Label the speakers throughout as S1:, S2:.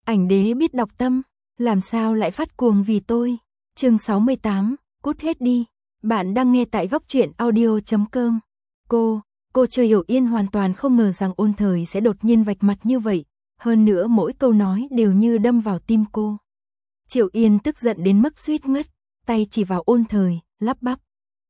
S1: Ảnh đế biết đọc tâm, làm sao lại phát cuồng vì tôi. Chương 68, cút hết đi. Bạn đang nghe tại góc truyện audio.com. Cô Trời Hiểu Yên hoàn toàn không ngờ rằng Ôn Thời sẽ đột nhiên vạch mặt như vậy, hơn nữa mỗi câu nói đều như đâm vào tim cô. Triệu Yên tức giận đến mức suýt ngất, tay chỉ vào Ôn Thời, lắp bắp.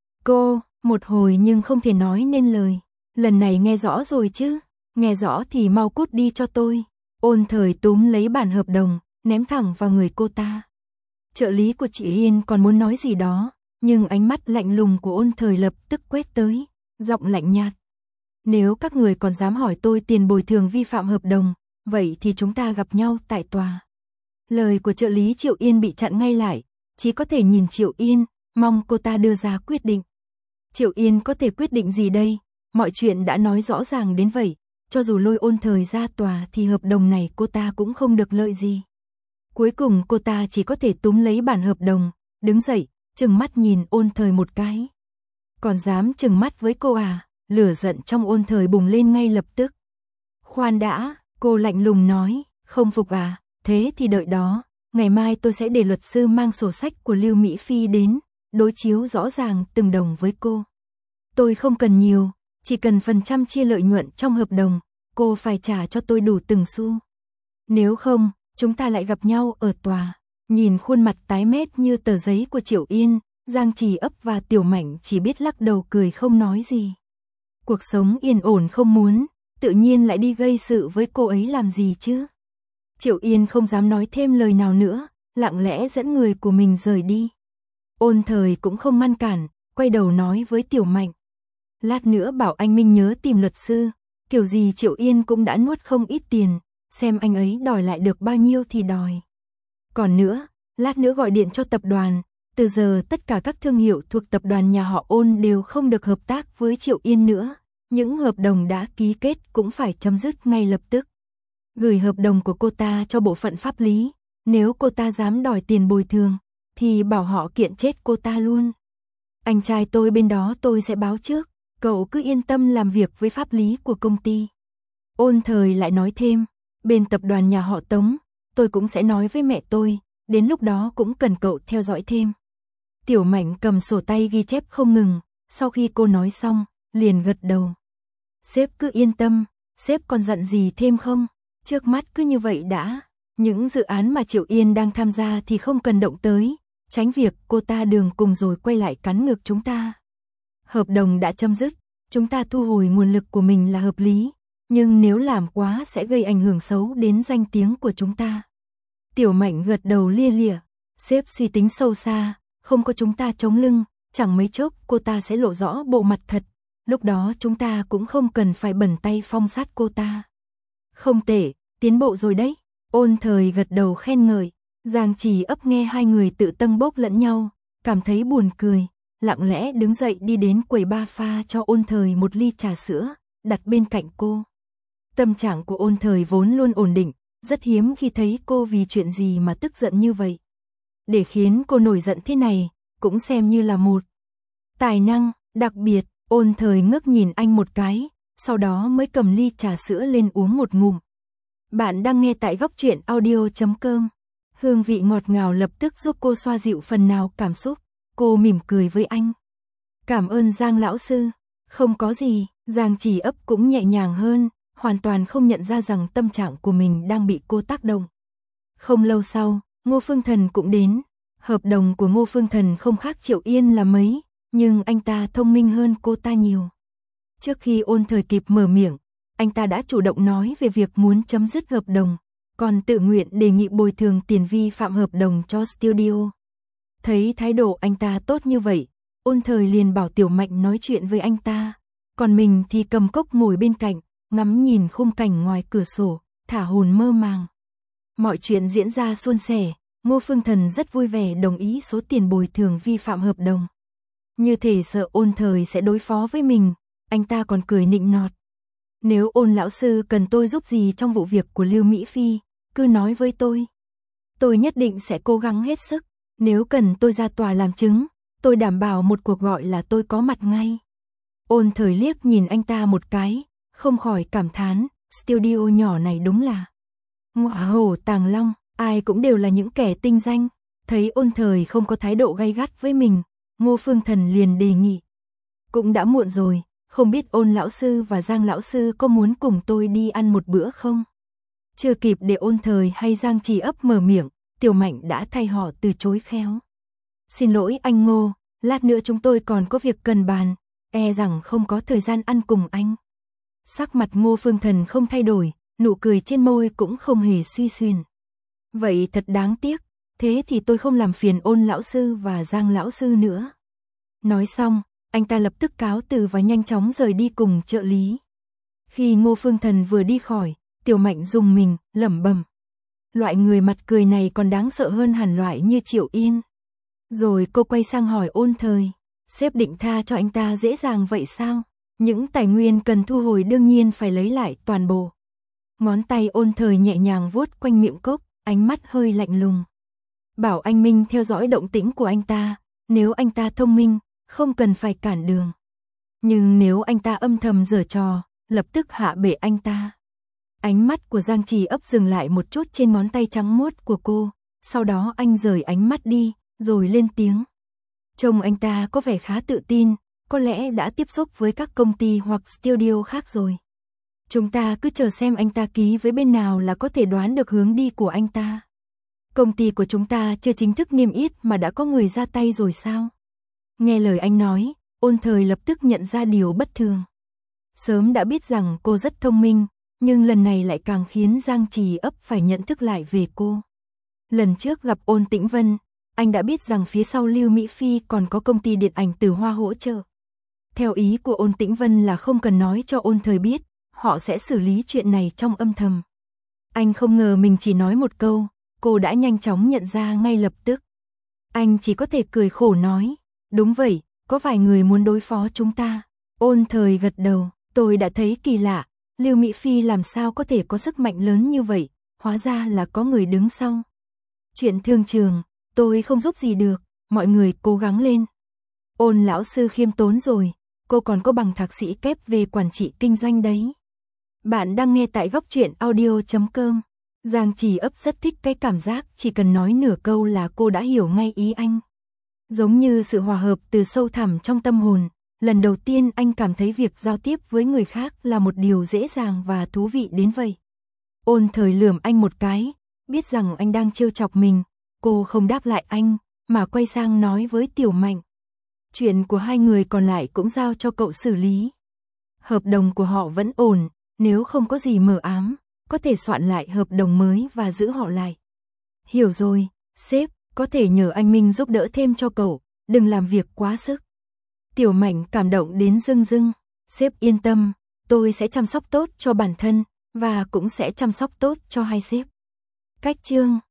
S1: Cô, một hồi nhưng không thể nói nên lời. Lần này nghe rõ rồi chứ, nghe rõ thì mau cút đi cho tôi. Ôn Thời túm lấy bản hợp đồng, ném thẳng vào người cô ta. Trợ lý của chị Yên còn muốn nói gì đó, nhưng ánh mắt lạnh lùng của Ôn Thời lập tức quét tới, giọng lạnh nhạt. Nếu các người còn dám hỏi tôi tiền bồi thường vi phạm hợp đồng, vậy thì chúng ta gặp nhau tại tòa. Lời của trợ lý Triệu Yên bị chặn ngay lại, chỉ có thể nhìn Triệu Yên, mong cô ta đưa ra quyết định. Triệu Yên có thể quyết định gì đây? Mọi chuyện đã nói rõ ràng đến vậy, cho dù lôi Ôn Thời ra tòa thì hợp đồng này cô ta cũng không được lợi gì. Cuối cùng cô ta chỉ có thể túm lấy bản hợp đồng, đứng dậy, trừng mắt nhìn Ôn Thời một cái. Còn dám trừng mắt với cô à? Lửa giận trong Ôn Thời bùng lên ngay lập tức. Khoan đã, cô lạnh lùng nói, không phục à? Thế thì đợi đó, ngày mai tôi sẽ để luật sư mang sổ sách của Lưu Mỹ Phi đến, đối chiếu rõ ràng từng đồng với cô. Tôi không cần nhiều, chỉ cần phần trăm chia lợi nhuận trong hợp đồng, cô phải trả cho tôi đủ từng xu. Nếu không, chúng ta lại gặp nhau ở tòa. Nhìn khuôn mặt tái mét như tờ giấy của Triệu Yên, Giang Trì Ấp và Tiểu Mảnh chỉ biết lắc đầu cười không nói gì. Cuộc sống yên ổn không muốn, tự nhiên lại đi gây sự với cô ấy làm gì chứ? Triệu Yên không dám nói thêm lời nào nữa, lặng lẽ dẫn người của mình rời đi. Ôn Thời cũng không ngăn cản, quay đầu nói với Tiểu Mạnh. Lát nữa bảo anh Minh nhớ tìm luật sư, kiểu gì Triệu Yên cũng đã nuốt không ít tiền, xem anh ấy đòi lại được bao nhiêu thì đòi. Còn nữa, lát nữa gọi điện cho tập đoàn, từ giờ tất cả các thương hiệu thuộc tập đoàn nhà họ Ôn đều không được hợp tác với Triệu Yên nữa, những hợp đồng đã ký kết cũng phải chấm dứt ngay lập tức. Gửi hợp đồng của cô ta cho bộ phận pháp lý, nếu cô ta dám đòi tiền bồi thường, thì bảo họ kiện chết cô ta luôn. Anh trai tôi bên đó tôi sẽ báo trước, cậu cứ yên tâm làm việc với pháp lý của công ty. Ôn Thời lại nói thêm, bên tập đoàn nhà họ Tống, tôi cũng sẽ nói với mẹ tôi, đến lúc đó cũng cần cậu theo dõi thêm. Tiểu Mạnh cầm sổ tay ghi chép không ngừng, sau khi cô nói xong, liền gật đầu. Sếp cứ yên tâm, sếp còn dặn gì thêm không? Trước mắt cứ như vậy đã, những dự án mà Triệu Yên đang tham gia thì không cần động tới, tránh việc cô ta đường cùng rồi quay lại cắn ngược chúng ta. Hợp đồng đã chấm dứt, chúng ta thu hồi nguồn lực của mình là hợp lý, nhưng nếu làm quá sẽ gây ảnh hưởng xấu đến danh tiếng của chúng ta. Tiểu Mạnh gật đầu lia lịa, sếp suy tính sâu xa, không có chúng ta chống lưng, chẳng mấy chốc cô ta sẽ lộ rõ bộ mặt thật, lúc đó chúng ta cũng không cần phải bẩn tay phong sát cô ta. Không tệ, tiến bộ rồi đấy. Ôn Thời gật đầu khen ngợi, Giang Trì Ấp nghe hai người tự tâng bốc lẫn nhau, cảm thấy buồn cười, lặng lẽ đứng dậy đi đến quầy bar pha cho Ôn Thời một ly trà sữa, đặt bên cạnh cô. Tâm trạng của Ôn Thời vốn luôn ổn định, rất hiếm khi thấy cô vì chuyện gì mà tức giận như vậy. Để khiến cô nổi giận thế này, cũng xem như là một tài năng đặc biệt. Ôn Thời ngước nhìn anh một cái, sau đó mới cầm ly trà sữa lên uống một ngụm. Bạn đang nghe tại góc truyện audio.com. Hương vị ngọt ngào lập tức giúp cô xoa dịu phần nào cảm xúc. Cô mỉm cười với anh. Cảm ơn Giang lão sư. Không có gì, Giang Trì Ấp cũng nhẹ nhàng hơn, hoàn toàn không nhận ra rằng tâm trạng của mình đang bị cô tác động. Không lâu sau, Ngô Phương Thần cũng đến. Hợp đồng của Ngô Phương Thần không khác Triệu Yên là mấy, nhưng anh ta thông minh hơn cô ta nhiều. Trước khi Ôn Thời kịp mở miệng, anh ta đã chủ động nói về việc muốn chấm dứt hợp đồng, còn tự nguyện đề nghị bồi thường tiền vi phạm hợp đồng cho studio. Thấy thái độ anh ta tốt như vậy, Ôn Thời liền bảo Tiểu Mạnh nói chuyện với anh ta, còn mình thì cầm cốc ngồi bên cạnh, ngắm nhìn khung cảnh ngoài cửa sổ, thả hồn mơ màng. Mọi chuyện diễn ra suôn sẻ, Ngô Phương Thần rất vui vẻ đồng ý số tiền bồi thường vi phạm hợp đồng. Như thể sợ Ôn Thời sẽ đối phó với mình, anh ta còn cười nịnh nọt. Nếu Ôn lão sư cần tôi giúp gì trong vụ việc của Lưu Mỹ Phi, cứ nói với tôi. Tôi nhất định sẽ cố gắng hết sức, nếu cần tôi ra tòa làm chứng, tôi đảm bảo một cuộc gọi là tôi có mặt ngay. Ôn Thời liếc nhìn anh ta một cái, không khỏi cảm thán, studio nhỏ này đúng là Ngọa hổ tàng long, ai cũng đều là những kẻ tinh danh. Thấy Ôn Thời không có thái độ gay gắt với mình, Ngô Phương Thần liền đề nghị. Cũng đã muộn rồi, không biết Ôn lão sư và Giang lão sư có muốn cùng tôi đi ăn một bữa không? Chưa kịp để Ôn Thời hay Giang Trì Ấp mở miệng, Tiểu Mạnh đã thay họ từ chối khéo. Xin lỗi anh Ngô, lát nữa chúng tôi còn có việc cần bàn, e rằng không có thời gian ăn cùng anh. Sắc mặt Ngô Phương Thần không thay đổi, nụ cười trên môi cũng không hề suy xuyên. Vậy thật đáng tiếc, thế thì tôi không làm phiền Ôn lão sư và Giang lão sư nữa. Nói xong, anh ta lập tức cáo từ và nhanh chóng rời đi cùng trợ lý. Khi Ngô Phương Thần vừa đi khỏi, Tiểu Mạnh rùng mình, lẩm bẩm. Loại người mặt cười này còn đáng sợ hơn hẳn loại như Triệu Yên. Rồi cô quay sang hỏi Ôn Thời, sếp định tha cho anh ta dễ dàng vậy sao? Những tài nguyên cần thu hồi đương nhiên phải lấy lại toàn bộ. Ngón tay Ôn Thời nhẹ nhàng vuốt quanh miệng cốc, ánh mắt hơi lạnh lùng. Bảo anh Minh theo dõi động tĩnh của anh ta, nếu anh ta thông minh, không cần phải cản đường. Nhưng nếu anh ta âm thầm giở trò, lập tức hạ bệ anh ta. Ánh mắt của Giang Trì Ấp dừng lại một chút trên ngón tay trắng muốt của cô, sau đó anh rời ánh mắt đi, rồi lên tiếng. Trông anh ta có vẻ khá tự tin, có lẽ đã tiếp xúc với các công ty hoặc studio khác rồi. Chúng ta cứ chờ xem anh ta ký với bên nào là có thể đoán được hướng đi của anh ta. Công ty của chúng ta chưa chính thức niêm yết mà đã có người ra tay rồi sao? Nghe lời anh nói, Ôn Thời lập tức nhận ra điều bất thường. Sớm đã biết rằng cô rất thông minh, nhưng lần này lại càng khiến Giang Trì Ấp phải nhận thức lại về cô. Lần trước gặp Ôn Tĩnh Vân, anh đã biết rằng phía sau Lưu Mỹ Phi còn có công ty điện ảnh Từ Hoa hỗ trợ. Theo ý của Ôn Tĩnh Vân là không cần nói cho Ôn Thời biết, họ sẽ xử lý chuyện này trong âm thầm. Anh không ngờ mình chỉ nói một câu, cô đã nhanh chóng nhận ra ngay lập tức. Anh chỉ có thể cười khổ nói, đúng vậy, có vài người muốn đối phó chúng ta. Ôn Thời gật đầu, tôi đã thấy kỳ lạ, Lưu Mỹ Phi làm sao có thể có sức mạnh lớn như vậy, hóa ra là có người đứng sau. Chuyện thương trường, tôi không giúp gì được, mọi người cố gắng lên. Ôn lão sư khiêm tốn rồi, cô còn có bằng thạc sĩ kép về quản trị kinh doanh đấy. Bạn đang nghe tại Góc Truyện Audio.com. Giang Trì Ấp rất thích cái cảm giác chỉ cần nói nửa câu là cô đã hiểu ngay ý anh. Giống như sự hòa hợp từ sâu thẳm trong tâm hồn, lần đầu tiên anh cảm thấy việc giao tiếp với người khác là một điều dễ dàng và thú vị đến vậy. Ôn Thời lườm anh một cái, biết rằng anh đang trêu chọc mình, cô không đáp lại anh, mà quay sang nói với Tiểu Mạnh. Chuyện của hai người còn lại cũng giao cho cậu xử lý. Hợp đồng của họ vẫn ổn, nếu không có gì mờ ám, có thể soạn lại hợp đồng mới và giữ họ lại. Hiểu rồi, sếp, có thể nhờ anh Minh giúp đỡ thêm cho cậu, đừng làm việc quá sức. Tiểu Mạnh cảm động đến rưng rưng, sếp yên tâm, tôi sẽ chăm sóc tốt cho bản thân, và cũng sẽ chăm sóc tốt cho hai sếp. Cách chương